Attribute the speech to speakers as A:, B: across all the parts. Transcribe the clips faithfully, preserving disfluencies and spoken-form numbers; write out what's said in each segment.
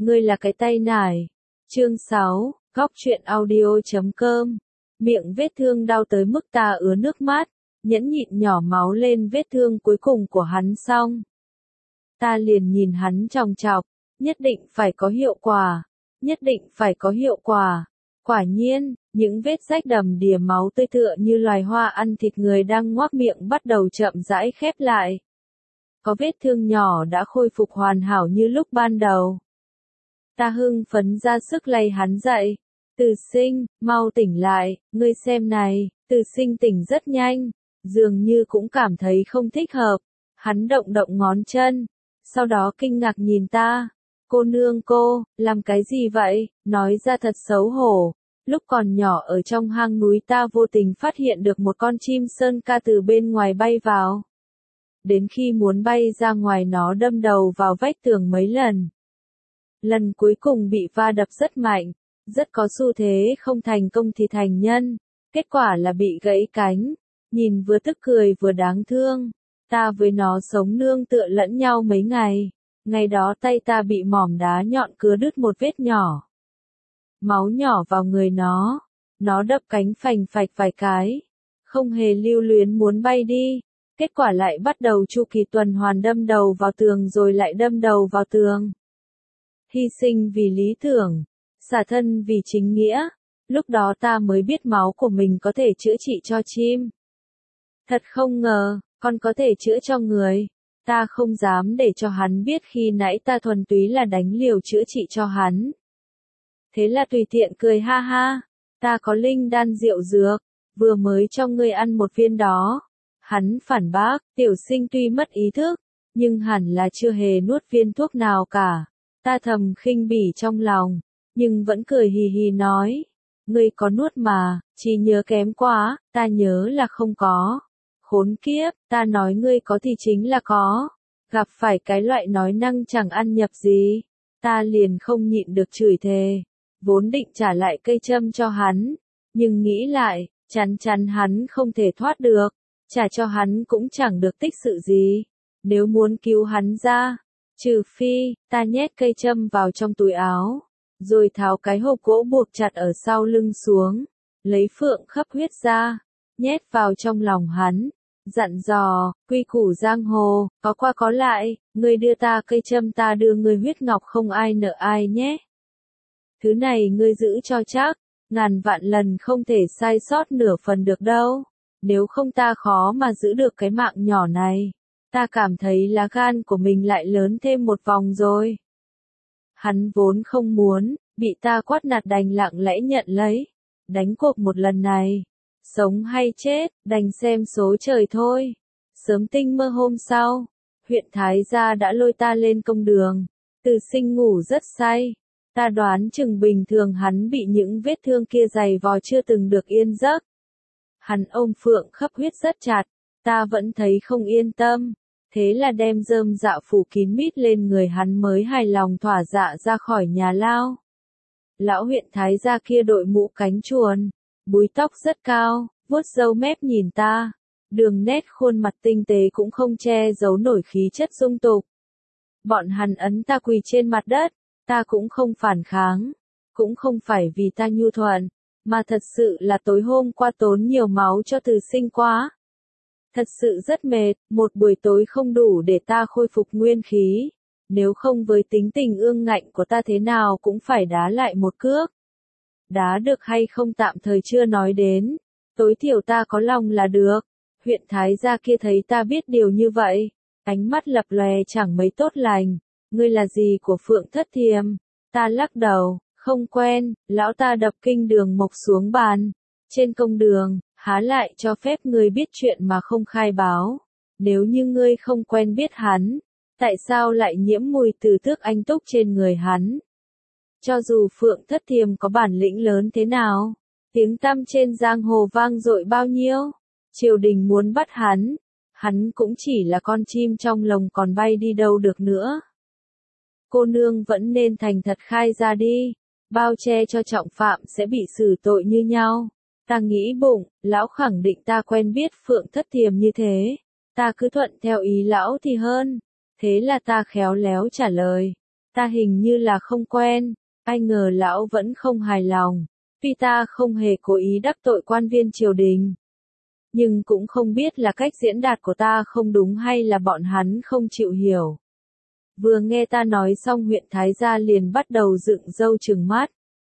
A: ngươi là cái tay nải. Chương sáu, góc truyện audio chấm com. Miệng vết thương đau tới mức ta ứa nước mắt, nhẫn nhịn nhỏ máu lên vết thương cuối cùng của hắn xong. Ta liền nhìn hắn chòng chọc, nhất định phải có hiệu quả, nhất định phải có hiệu quả. Quả nhiên, những vết rách đầm đìa máu tươi tựa như loài hoa ăn thịt người đang ngoác miệng bắt đầu chậm rãi khép lại. Có vết thương nhỏ đã khôi phục hoàn hảo như lúc ban đầu. Ta hưng phấn ra sức lay hắn dậy. Từ Sinh, mau tỉnh lại, ngươi xem này. Từ Sinh tỉnh rất nhanh, dường như cũng cảm thấy không thích hợp. Hắn động động ngón chân, sau đó kinh ngạc nhìn ta. Cô nương cô, làm cái gì vậy? Nói ra thật xấu hổ. Lúc còn nhỏ ở trong hang núi ta vô tình phát hiện được một con chim sơn ca từ bên ngoài bay vào. Đến khi muốn bay ra ngoài nó đâm đầu vào vách tường mấy lần. Lần cuối cùng bị va đập rất mạnh, rất có xu thế không thành công thì thành nhân. Kết quả là bị gãy cánh, nhìn vừa tức cười vừa đáng thương. Ta với nó sống nương tựa lẫn nhau mấy ngày. Ngày đó tay ta bị mỏm đá nhọn cứa đứt một vết nhỏ. Máu nhỏ vào người nó. Nó đập cánh phành phạch vài cái. Không hề lưu luyến muốn bay đi. Kết quả lại bắt đầu chu kỳ tuần hoàn đâm đầu vào tường rồi lại đâm đầu vào tường. Hy sinh vì lý tưởng, xả thân vì chính nghĩa. Lúc đó ta mới biết máu của mình có thể chữa trị cho chim. Thật không ngờ, còn có thể chữa cho người. Ta không dám để cho hắn biết khi nãy ta thuần túy là đánh liều chữa trị cho hắn. Thế là tùy tiện cười ha ha. Ta có linh đan rượu dược, vừa mới cho ngươi ăn một viên đó. Hắn phản bác, Tiểu Sinh tuy mất ý thức, nhưng hẳn là chưa hề nuốt viên thuốc nào cả. Ta thầm khinh bỉ trong lòng, nhưng vẫn cười hì hì nói. Ngươi có nuốt mà, chỉ nhớ kém quá, ta nhớ là không có. Khốn kiếp, ta nói ngươi có thì chính là có. Gặp phải cái loại nói năng chẳng ăn nhập gì. Ta liền không nhịn được chửi thề. Vốn định trả lại cây châm cho hắn. Nhưng nghĩ lại, chắn chắn hắn không thể thoát được. Trả cho hắn cũng chẳng được tích sự gì. Nếu muốn cứu hắn ra, trừ phi, ta nhét cây châm vào trong túi áo. Rồi tháo cái hộp gỗ buộc chặt ở sau lưng xuống. Lấy phượng khắp huyết ra. Nhét vào trong lòng hắn. Dặn dò, quy củ giang hồ, có qua có lại, ngươi đưa ta cây châm ta đưa ngươi huyết ngọc không ai nợ ai nhé. Thứ này ngươi giữ cho chắc, ngàn vạn lần không thể sai sót nửa phần được đâu. Nếu không ta khó mà giữ được cái mạng nhỏ này. Ta cảm thấy lá gan của mình lại lớn thêm một vòng rồi. Hắn vốn không muốn, bị ta quát nạt đành lặng lẽ nhận lấy. Đánh cuộc một lần này. Sống hay chết, đành xem số trời thôi. Sớm tinh mơ hôm sau, huyện Thái Gia đã lôi ta lên công đường. Từ Sinh ngủ rất say. Ta đoán chừng bình thường hắn bị những vết thương kia dày vò chưa từng được yên giấc. Hắn ôm phượng khắp huyết rất chặt, ta vẫn thấy không yên tâm. Thế là đem rơm dạ phủ kín mít lên người hắn mới hài lòng thỏa dạ ra khỏi nhà lao. Lão huyện Thái Gia kia đội mũ cánh chuồn, búi tóc rất cao, vuốt râu mép nhìn ta. Đường nét khuôn mặt tinh tế cũng không che giấu nổi khí chất dung tục. Bọn hắn ấn ta quỳ trên mặt đất, ta cũng không phản kháng. Cũng không phải vì ta nhu thuận, mà thật sự là tối hôm qua tốn nhiều máu cho Từ Sinh quá. Thật sự rất mệt, một buổi tối không đủ để ta khôi phục nguyên khí. Nếu không với tính tình ương ngạnh của ta thế nào cũng phải đá lại một cước. Đá được hay không tạm thời chưa nói đến. Tối thiểu ta có lòng là được. Huyện Thái Gia kia thấy ta biết điều như vậy. Ánh mắt lập lòe chẳng mấy tốt lành. Ngươi là gì của Phượng Thất Thiềm? Ta lắc đầu, không quen. Lão ta đập kinh đường mộc xuống bàn. Trên công đường, há lại cho phép ngươi biết chuyện mà không khai báo. Nếu như ngươi không quen biết hắn, tại sao lại nhiễm mùi từ tước anh túc trên người hắn? Cho dù Phượng Thất Thiềm có bản lĩnh lớn thế nào, tiếng tăm trên giang hồ vang dội bao nhiêu, triều đình muốn bắt hắn, hắn cũng chỉ là con chim trong lồng còn bay đi đâu được nữa. Cô nương vẫn nên thành thật khai ra đi, bao che cho trọng phạm sẽ bị xử tội như nhau. Ta nghĩ bụng, lão khẳng định ta quen biết Phượng Thất Thiềm như thế, ta cứ thuận theo ý lão thì hơn. Thế là ta khéo léo trả lời, Ta hình như là không quen, ai ngờ lão vẫn không hài lòng. Tuy ta không hề cố ý đắc tội quan viên triều đình, nhưng cũng không biết là cách diễn đạt của ta không đúng hay là bọn hắn không chịu hiểu. Vừa nghe ta nói xong huyện Thái Gia liền bắt đầu dựng râu trừng mắt.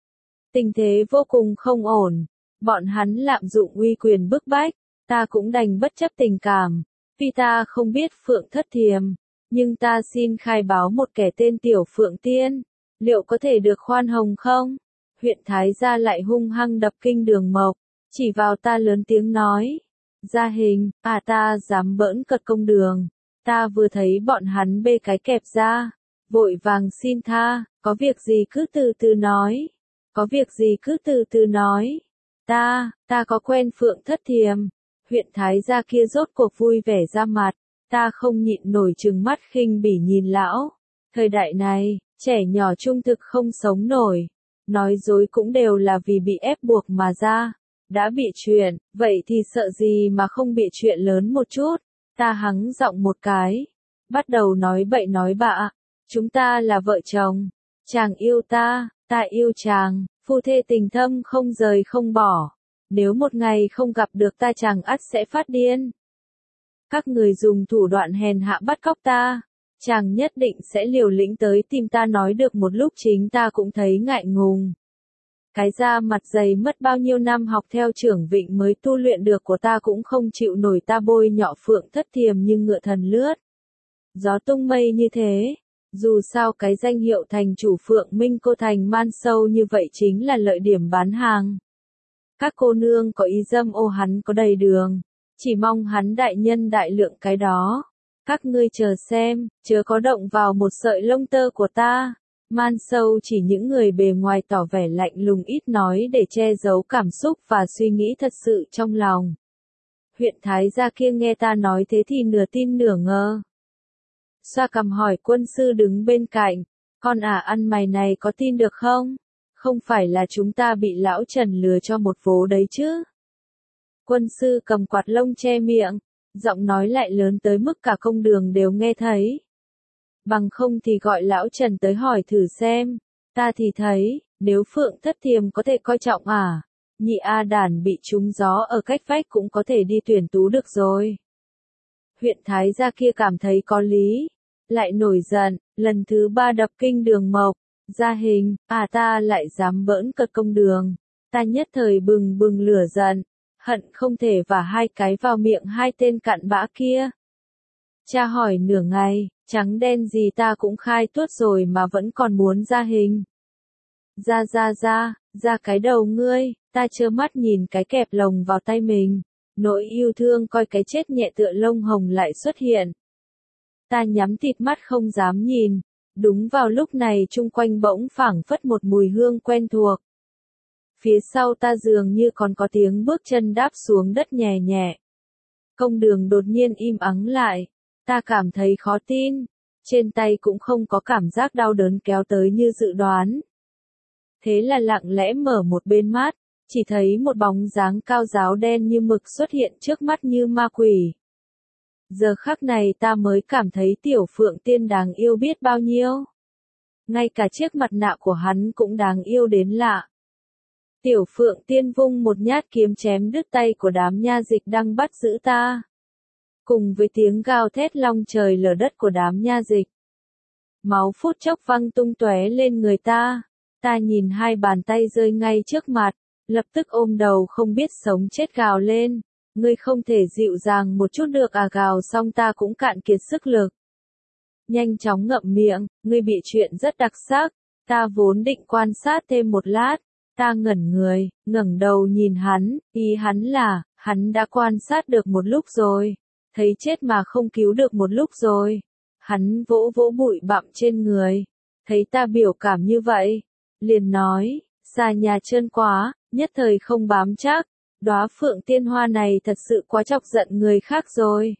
A: Tình thế vô cùng không ổn, bọn hắn lạm dụng uy quyền bức bách, ta cũng đành bất chấp tình cảm, vì ta không biết Phượng Thất Thiềm, nhưng ta xin khai báo một kẻ tên Tiểu Phượng Tiên, liệu có thể được khoan hồng không? Huyện Thái Gia lại hung hăng đập kinh Đường Mộc, chỉ vào ta lớn tiếng nói, Gia Hình, à ta dám bỡn cợt công đường, ta vừa thấy bọn hắn bê cái kẹp ra, vội vàng xin tha, có việc gì cứ từ từ nói, có việc gì cứ từ từ nói, ta, ta có quen Phượng Thất Thiềm, huyện Thái Gia kia rốt cuộc vui vẻ ra mặt, ta không nhịn nổi trừng mắt khinh bỉ nhìn lão, thời đại này, trẻ nhỏ trung thực không sống nổi, nói dối cũng đều là vì bị ép buộc mà ra. Đã bị chuyện, vậy thì sợ gì mà không bị chuyện lớn một chút, ta hắng giọng một cái, bắt đầu nói bậy nói bạ, chúng ta là vợ chồng, chàng yêu ta, ta yêu chàng, phu thê tình thâm không rời không bỏ, nếu một ngày không gặp được ta chàng ắt sẽ phát điên. Các người dùng thủ đoạn hèn hạ bắt cóc ta, chàng nhất định sẽ liều lĩnh tới tìm ta nói được một lúc chính ta cũng thấy ngại ngùng. Cái da mặt dày mất bao nhiêu năm học theo trưởng Vịnh mới tu luyện được của ta cũng không chịu nổi ta bôi nhọ Phượng Thất Thiềm như ngựa thần lướt. Gió tung mây như thế, dù sao cái danh hiệu thành chủ Phượng Minh cô thành man sâu như vậy chính là lợi điểm bán hàng. Các cô nương có ý dâm ô hắn có đầy đường, chỉ mong hắn đại nhân đại lượng cái đó. Các ngươi chờ xem, chớ có động vào một sợi lông tơ của ta. Man sâu chỉ những người bề ngoài tỏ vẻ lạnh lùng ít nói để che giấu cảm xúc và suy nghĩ thật sự trong lòng. Huyện Thái Gia kia nghe ta nói thế thì nửa tin nửa ngờ. Xoa cằm hỏi quân sư đứng bên cạnh, con ả ăn mày này có tin được không? Không phải là chúng ta bị lão Trần lừa cho một vố đấy chứ? Quân sư cầm quạt lông che miệng, giọng nói lại lớn tới mức cả công đường đều nghe thấy. Bằng không thì gọi lão Trần tới hỏi thử xem, ta thì thấy, nếu Phượng Thất Thiềm có thể coi trọng à, nhị A đàn bị trúng gió ở cách vách cũng có thể đi tuyển tú được rồi. Huyện Thái Gia kia cảm thấy có lý, lại nổi giận, lần thứ ba đập kinh Đường Mộc, Gia Hình, à ta lại dám bỡn cợt công đường, ta nhất thời bừng bừng lửa giận, hận không thể vả hai cái vào miệng hai tên cặn bã kia. Cha hỏi nửa ngày, trắng đen gì ta cũng khai tuốt rồi mà vẫn còn muốn Gia Hình. Ra ra ra, ra cái đầu ngươi, ta trơ mắt nhìn cái kẹp lồng vào tay mình, nỗi yêu thương coi cái chết nhẹ tựa lông hồng lại xuất hiện. Ta nhắm thịt mắt không dám nhìn, đúng vào lúc này chung quanh bỗng phảng phất một mùi hương quen thuộc. Phía sau ta dường như còn có tiếng bước chân đáp xuống đất nhẹ nhẹ. Công đường đột nhiên im ắng lại. Ta cảm thấy khó tin, trên tay cũng không có cảm giác đau đớn kéo tới như dự đoán. Thế là lặng lẽ mở một bên mắt, chỉ thấy một bóng dáng cao ráo đen như mực xuất hiện trước mắt như ma quỷ. Giờ khắc này ta mới cảm thấy Tiểu Phượng Tiên đáng yêu biết bao nhiêu. Ngay cả chiếc mặt nạ của hắn cũng đáng yêu đến lạ. Tiểu Phượng Tiên vung một nhát kiếm chém đứt tay của đám nha dịch đang bắt giữ ta. Cùng với tiếng gào thét long trời lở đất của đám nha dịch. Máu phút chốc văng tung tóe lên người ta. Ta nhìn hai bàn tay rơi ngay trước mặt, lập tức ôm đầu không biết sống chết gào lên. Ngươi không thể dịu dàng một chút được à, gào xong ta cũng cạn kiệt sức lực. Nhanh chóng ngậm miệng, ngươi bị chuyện rất đặc sắc. Ta vốn định quan sát thêm một lát. Ta ngẩn người, ngẩng đầu nhìn hắn, ý hắn là, hắn đã quan sát được một lúc rồi. Thấy chết mà không cứu được một lúc rồi. Hắn vỗ vỗ bụi bặm trên người. Thấy ta biểu cảm như vậy. Liền nói, xa nhà trơn quá, nhất thời không bám chắc. Đóa Phượng Tiên Hoa này thật sự quá chọc giận người khác rồi.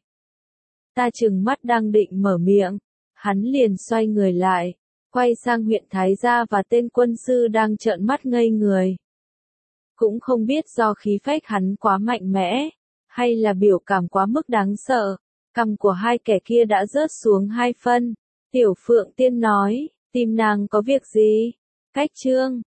A: Ta trừng mắt đang định mở miệng. Hắn liền xoay người lại. Quay sang huyện Thái Gia và tên quân sư đang trợn mắt ngây người. Cũng không biết do khí phách hắn quá mạnh mẽ. Hay là biểu cảm quá mức đáng sợ, cằm của hai kẻ kia đã rớt xuống hai phân. Tiểu Phượng Tiên nói, Tìm nàng có việc gì? Cách chương